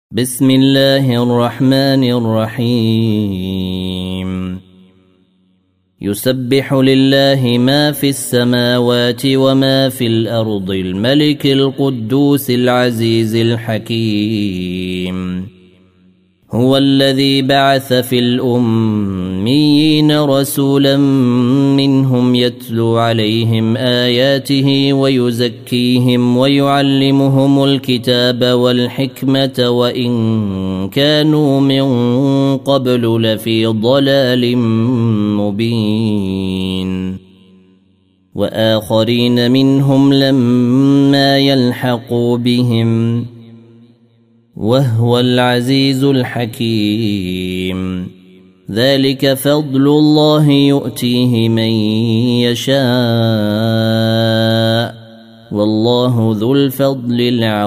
بسم الله الرحمن الرحيم يسبح لله ما في السماوات وما في الأرض الملك القدوس العزيز الحكيم هو الذي بعث في الأميين رسولا منهم يتلو عليهم آياته ويزكيهم ويعلمهم الكتاب والحكمة وإن كانوا من قبل لفي ضلال مبين وآخرين منهم لما يلحقوا بهم وهو العزيز الحكيم ذلك فضل الله يؤتيه من يشاء والله ذو الفضل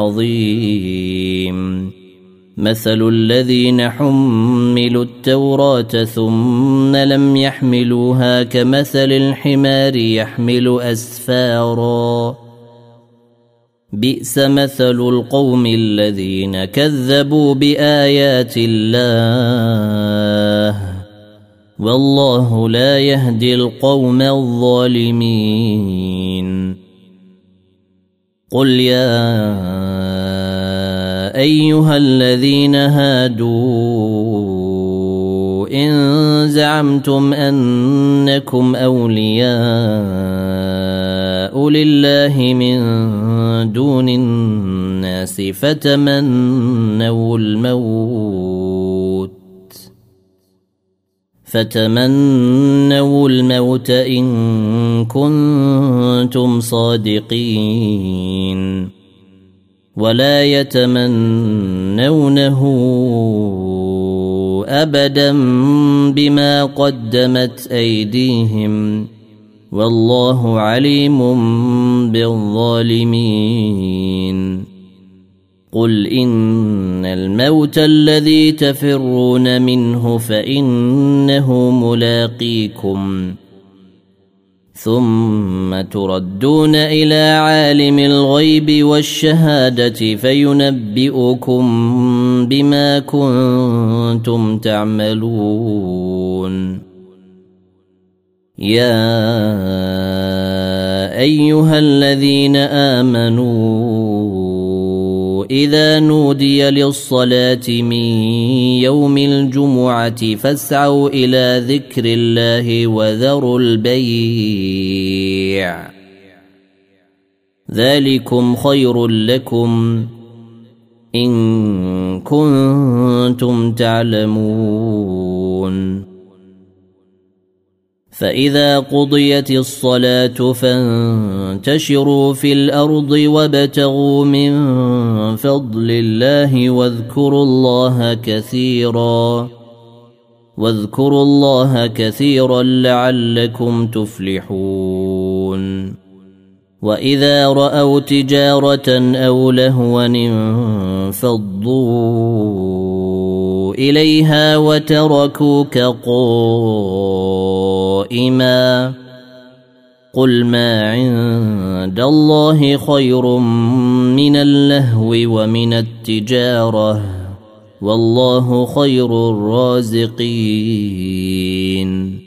العظيم مثل الذين حملوا التوراة ثم لم يحملوها كمثل الحمار يحمل أسفاراً بئس مثل القوم الذين كذبوا بآيات الله والله لا يهدي القوم الظالمين قل يا أيها الذين هادوا إن زعمتم أنكم أولياء لله من دون الناس فتمنوا الموت إن كنتم صادقين ولا يتمنونه أبدا بما قدمت أيديهم والله عليم بالظالمين قل إن الموت الذي تفرون منه فإنه ملاقيكم ثم تردون إلى عالم الغيب والشهادة فينبئكم بما كنتم تعملون يا أيها الذين آمنوا إذا نودي للصلاة من يوم الجمعة فاسعوا إلى ذكر الله وذروا البيع ذلكم خير لكم إن كنتم تعلمون فإذا قضيت الصلاة فانتشروا في الأرض وابتغوا من فضل الله واذكروا الله كثيرا لعلكم تفلحون وإذا رأوا تجارة أو لهوا انفضوا إليها وتركوك قائما قل ما عند الله خير من اللهو ومن التجارة والله خير الرازقين